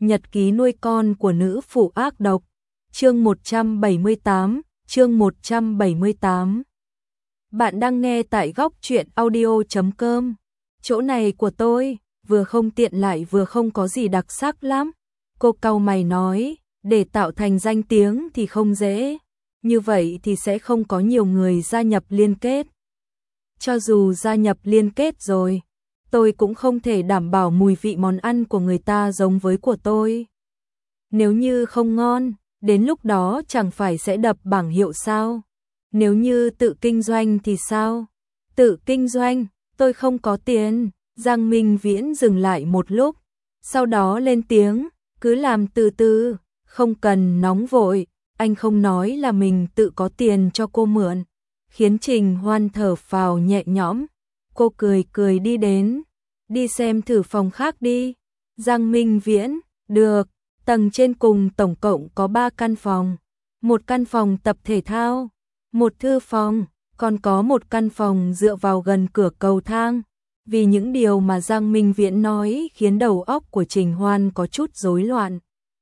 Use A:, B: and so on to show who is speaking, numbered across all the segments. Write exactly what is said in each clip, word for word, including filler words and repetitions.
A: Nhật ký nuôi con của nữ phụ ác độc. Chương một trăm bảy mươi tám, chương một trăm bảy mươi tám. Bạn đang nghe tại góc truyện audio chấm com. Chỗ này của tôi, vừa không tiện lại vừa không có gì đặc sắc lắm. Cô cau mày nói, để tạo thành danh tiếng thì không dễ. Như vậy thì sẽ không có nhiều người gia nhập liên kết. Cho dù gia nhập liên kết rồi, tôi cũng không thể đảm bảo mùi vị món ăn của người ta giống với của tôi. Nếu như không ngon, đến lúc đó chẳng phải sẽ đập bảng hiệu sao? Nếu như tự kinh doanh thì sao? Tự kinh doanh, tôi không có tiền. Giang Minh Viễn dừng lại một lúc, sau đó lên tiếng, cứ làm từ từ, không cần nóng vội. Anh không nói là mình tự có tiền cho cô mượn, khiến Trình Hoan thở phào nhẹ nhõm. Cô cười cười đi đến, đi xem thử phòng khác đi. Giang Minh Viễn, được. Tầng trên cùng tổng cộng có ba căn phòng, một căn phòng tập thể thao, một thư phòng, còn có một căn phòng dựa vào gần cửa cầu thang. Vì những điều mà Giang Minh Viễn nói khiến đầu óc của Trình Hoan có chút rối loạn.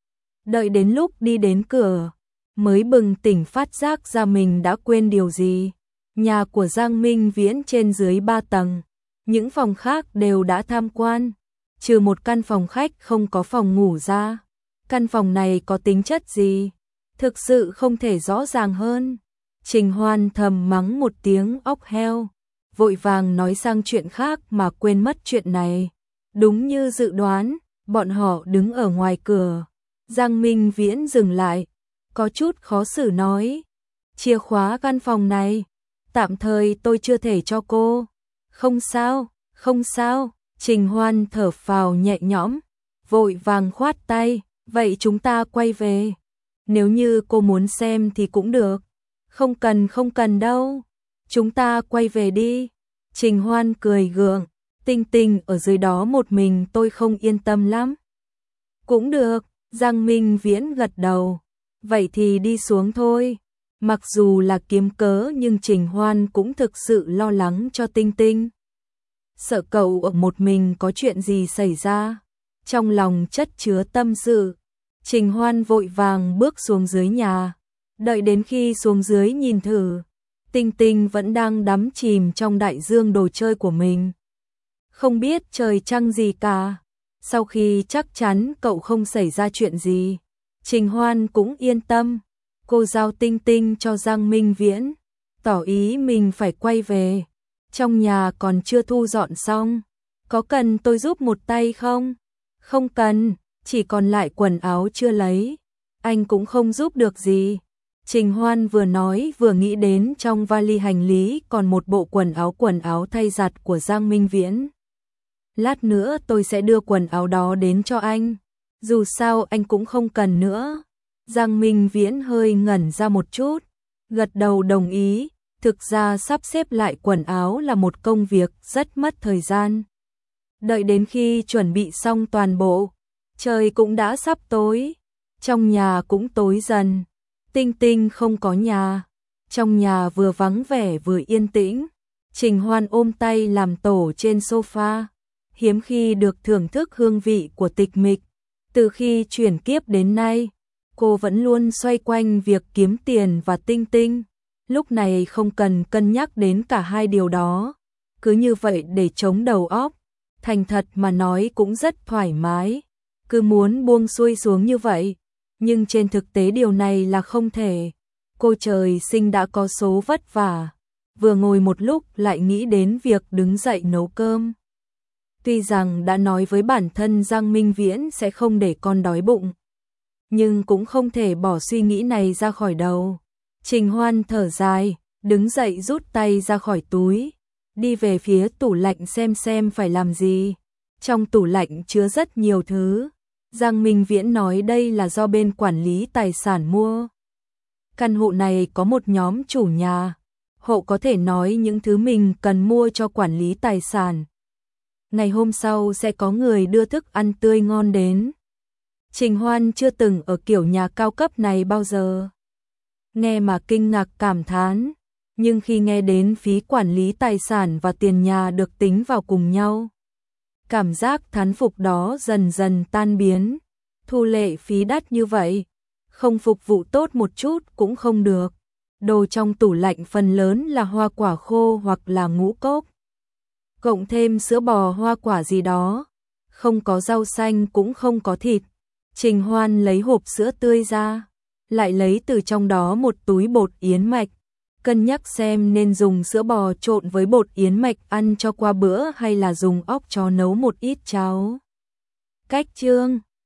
A: Đợi đến lúc đi đến cửa, mới bừng tỉnh phát giác ra mình đã quên điều gì. Nhà của Giang Minh Viễn trên dưới ba tầng, những phòng khác đều đã tham quan, trừ một căn phòng khách không có phòng ngủ ra. Căn phòng này có tính chất gì? Thực sự không thể rõ ràng hơn. Trình Hoan thầm mắng một tiếng ốc heo, vội vàng nói sang chuyện khác mà quên mất chuyện này. Đúng như dự đoán, bọn họ đứng ở ngoài cửa. Giang Minh Viễn dừng lại, có chút khó xử nói, chìa khóa căn phòng này, tạm thời tôi chưa thể cho cô. Không sao, không sao. Trình Hoan thở phào nhẹ nhõm, vội vàng khoát tay. Vậy chúng ta quay về. Nếu như cô muốn xem thì cũng được. Không cần không cần đâu. Chúng ta quay về đi. Trình Hoan cười gượng. Tinh Tinh ở dưới đó một mình tôi không yên tâm lắm. Cũng được. Giang Minh Viễn gật đầu. Vậy thì đi xuống thôi. Mặc dù là kiếm cớ nhưng Trình Hoan cũng thực sự lo lắng cho Tinh Tinh. Sợ cậu ở một mình có chuyện gì xảy ra. Trong lòng chất chứa tâm sự, Trình Hoan vội vàng bước xuống dưới nhà. Đợi đến khi xuống dưới nhìn thử, Tinh Tinh vẫn đang đắm chìm trong đại dương đồ chơi của mình, không biết trời trăng gì cả. Sau khi chắc chắn cậu không xảy ra chuyện gì, Trình Hoan cũng yên tâm. Cô giao Tinh Tinh cho Giang Minh Viễn, tỏ ý mình phải quay về. Trong nhà còn chưa thu dọn xong, có cần tôi giúp một tay không? Không cần, chỉ còn lại quần áo chưa lấy. Anh cũng không giúp được gì. Trình Hoan vừa nói vừa nghĩ đến trong vali hành lý còn một bộ quần áo quần áo thay giặt của Giang Minh Viễn. Lát nữa tôi sẽ đưa quần áo đó đến cho anh. Dù sao anh cũng không cần nữa. Giang Minh Viễn hơi ngẩn ra một chút, gật đầu đồng ý. Thực ra sắp xếp lại quần áo là một công việc rất mất thời gian. Đợi đến khi chuẩn bị xong toàn bộ, trời cũng đã sắp tối, trong nhà cũng tối dần. Tinh Tinh không có nhà, trong nhà vừa vắng vẻ vừa yên tĩnh. Trình Hoan ôm tay làm tổ trên sofa, hiếm khi được thưởng thức hương vị của tịch mịch. Từ khi chuyển kiếp đến nay, cô vẫn luôn xoay quanh việc kiếm tiền và Tinh Tinh. Lúc này không cần cân nhắc đến cả hai điều đó, cứ như vậy để chống đầu óc. Thành thật mà nói cũng rất thoải mái, cứ muốn buông xuôi xuống như vậy, nhưng trên thực tế điều này là không thể. Cô trời sinh đã có số vất vả, vừa ngồi một lúc lại nghĩ đến việc đứng dậy nấu cơm. Tuy rằng đã nói với bản thân Giang Minh Viễn sẽ không để con đói bụng, nhưng cũng không thể bỏ suy nghĩ này ra khỏi đầu. Trình Hoan thở dài, đứng dậy rút tay ra khỏi túi, đi về phía tủ lạnh xem xem phải làm gì. Trong tủ lạnh chứa rất nhiều thứ. Giang Minh Viễn nói đây là do bên quản lý tài sản mua. Căn hộ này có một nhóm chủ nhà, hộ có thể nói những thứ mình cần mua cho quản lý tài sản. Ngày hôm sau sẽ có người đưa thức ăn tươi ngon đến. Trình Hoan chưa từng ở kiểu nhà cao cấp này bao giờ. Nghe mà kinh ngạc cảm thán, nhưng khi nghe đến phí quản lý tài sản và tiền nhà được tính vào cùng nhau, cảm giác thán phục đó dần dần tan biến. thu lệ phí đắt như vậy, không phục vụ tốt một chút cũng không được. Đồ trong tủ lạnh phần lớn là hoa quả khô hoặc là ngũ cốc. Cộng thêm sữa bò hoa quả gì đó, không có rau xanh cũng không có thịt. Trình Hoan lấy hộp sữa tươi ra, lại lấy từ trong đó một túi bột yến mạch, cân nhắc xem nên dùng sữa bò trộn với bột yến mạch ăn cho qua bữa hay là dùng óc chó nấu một ít cháo. Cách chương